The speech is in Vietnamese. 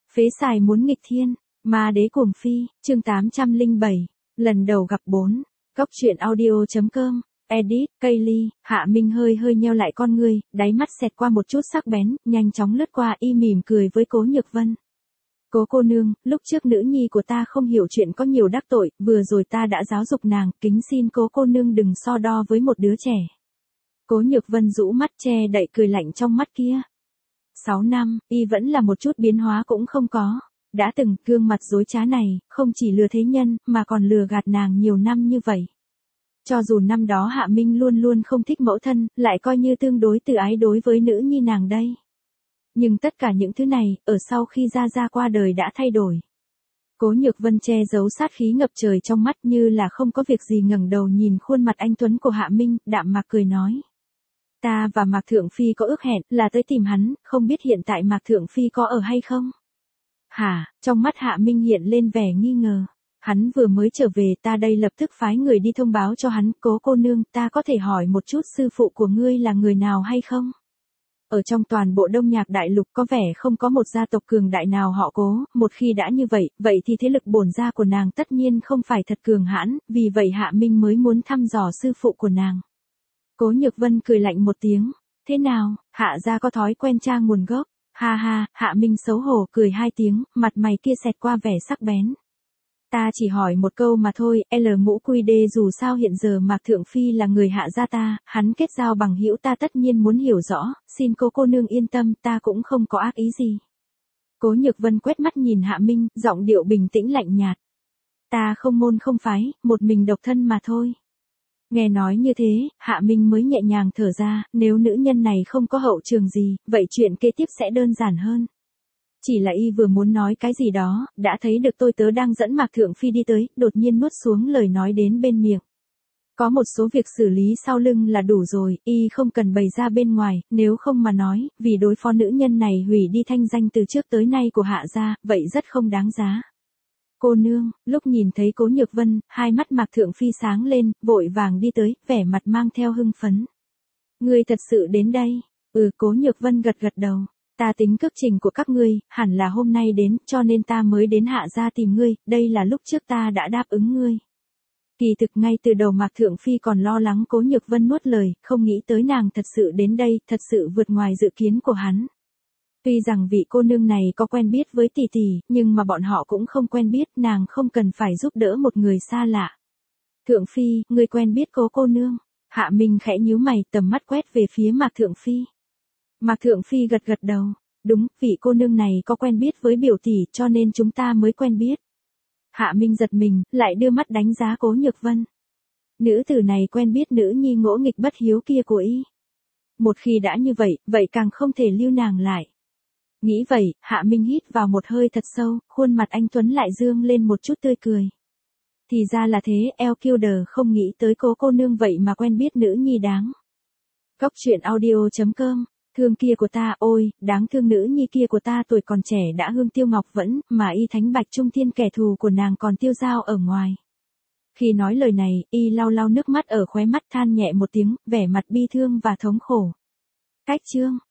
Phế xài muốn nghịch thiên, ma đế cuồng phi, chương 807, lần đầu gặp 4. Góc truyện audio.com, edit, Kaylee, Hạ Minh hơi nheo lại con ngươi, đáy mắt xẹt qua một chút sắc bén, nhanh chóng lướt qua y mỉm cười với Cố Nhược Vân. Cố cô nương, lúc trước nữ nhi của ta không hiểu chuyện có nhiều đắc tội, vừa rồi ta đã giáo dục nàng, kính xin cố cô nương đừng so đo với một đứa trẻ. Cố Nhược Vân rũ mắt che đậy cười lạnh trong mắt kia. 6 năm, y vẫn là một chút biến hóa cũng không có. Đã từng gương mặt dối trá này, không chỉ lừa thế nhân, mà còn lừa gạt nàng nhiều năm như vậy. Cho dù năm đó Hạ Minh luôn luôn không thích mẫu thân, lại coi như tương đối từ ái đối với nữ nhi nàng đây. Nhưng tất cả những thứ này, ở sau khi Gia qua đời đã thay đổi. Cố Nhược Vân che giấu sát khí ngập trời trong mắt như là không có việc gì ngẩng đầu nhìn khuôn mặt anh tuấn của Hạ Minh, đạm mạc cười nói. Ta và Mạc Thượng Phi có ước hẹn, là tới tìm hắn, không biết hiện tại Mạc Thượng Phi có ở hay không? Hả, trong mắt Hạ Minh hiện lên vẻ nghi ngờ. Hắn vừa mới trở về, ta đây lập tức phái người đi thông báo cho hắn, Cố cô nương, ta có thể hỏi một chút sư phụ của ngươi là người nào hay không? Ở trong toàn bộ Đông Nhạc Đại Lục có vẻ không có một gia tộc cường đại nào họ Cố, một khi đã như vậy, vậy thì thế lực bổn gia của nàng tất nhiên không phải thật cường hãn, vì vậy Hạ Minh mới muốn thăm dò sư phụ của nàng. Cố Nhược Vân cười lạnh một tiếng, thế nào, Hạ gia có thói quen tra nguồn gốc, ha ha, Hạ Minh xấu hổ cười 2 tiếng, mặt mày kia xẹt qua vẻ sắc bén. Ta chỉ hỏi một câu mà thôi, L.Q.D dù sao hiện giờ Mạc Thượng Phi là người Hạ gia ta, hắn kết giao bằng hữu ta tất nhiên muốn hiểu rõ, xin cô nương yên tâm, ta cũng không có ác ý gì. Cố Nhược Vân quét mắt nhìn Hạ Minh, giọng điệu bình tĩnh lạnh nhạt. Ta không môn không phái, một mình độc thân mà thôi. Nghe nói như thế, Hạ Minh mới nhẹ nhàng thở ra, nếu nữ nhân này không có hậu trường gì, vậy chuyện kế tiếp sẽ đơn giản hơn. Chỉ là y vừa muốn nói cái gì đó, đã thấy được tôi tớ đang dẫn Mạc Thượng Phi đi tới, đột nhiên nuốt xuống lời nói đến bên miệng. Có một số việc xử lý sau lưng là đủ rồi, y không cần bày ra bên ngoài, nếu không mà nói, vì đối phó nữ nhân này hủy đi thanh danh từ trước tới nay của Hạ gia, vậy rất không đáng giá. Cô nương, lúc nhìn thấy Cố Nhược Vân, hai mắt Mạc Thượng Phi sáng lên, vội vàng đi tới, vẻ mặt mang theo hưng phấn. Ngươi thật sự đến đây? Cố Nhược Vân gật đầu. Ta tính cước trình của các ngươi, hẳn là hôm nay đến, cho nên ta mới đến Hạ gia tìm ngươi, đây là lúc trước ta đã đáp ứng ngươi. Kỳ thực ngay từ đầu Mạc Thượng Phi còn lo lắng Cố Nhược Vân nuốt lời, không nghĩ tới nàng thật sự đến đây, thật sự vượt ngoài dự kiến của hắn. Tuy rằng vị cô nương này có quen biết với tỷ tỷ, nhưng mà bọn họ cũng không quen biết, nàng không cần phải giúp đỡ một người xa lạ. Thượng Phi, ngươi quen biết cô nương. Hạ Minh khẽ nhíu mày, tầm mắt quét về phía Mạc Thượng Phi. Mạc Thượng Phi gật đầu. Đúng, vị cô nương này có quen biết với biểu tỷ, cho nên chúng ta mới quen biết. Hạ Minh giật mình, lại đưa mắt đánh giá Cố Nhược Vân. Nữ tử này quen biết nữ nhi ngỗ nghịch bất hiếu kia của y. Một khi đã như vậy, vậy càng không thể lưu nàng lại. Nghĩ vậy, Hạ Minh hít vào một hơi thật sâu, khuôn mặt anh tuấn lại dương lên một chút tươi cười. Thì ra là thế, L.Q.D không nghĩ tới cô nương vậy mà quen biết nữ nhi đáng. Góc truyện audio.com, thương kia của ta, ôi, đáng thương nữ nhi kia của ta tuổi còn trẻ đã hương tiêu ngọc vẫn, mà y thánh bạch trung thiên kẻ thù của nàng còn tiêu dao ở ngoài. Khi nói lời này, y lau nước mắt ở khóe mắt than nhẹ một tiếng, vẻ mặt bi thương và thống khổ. Cách chương.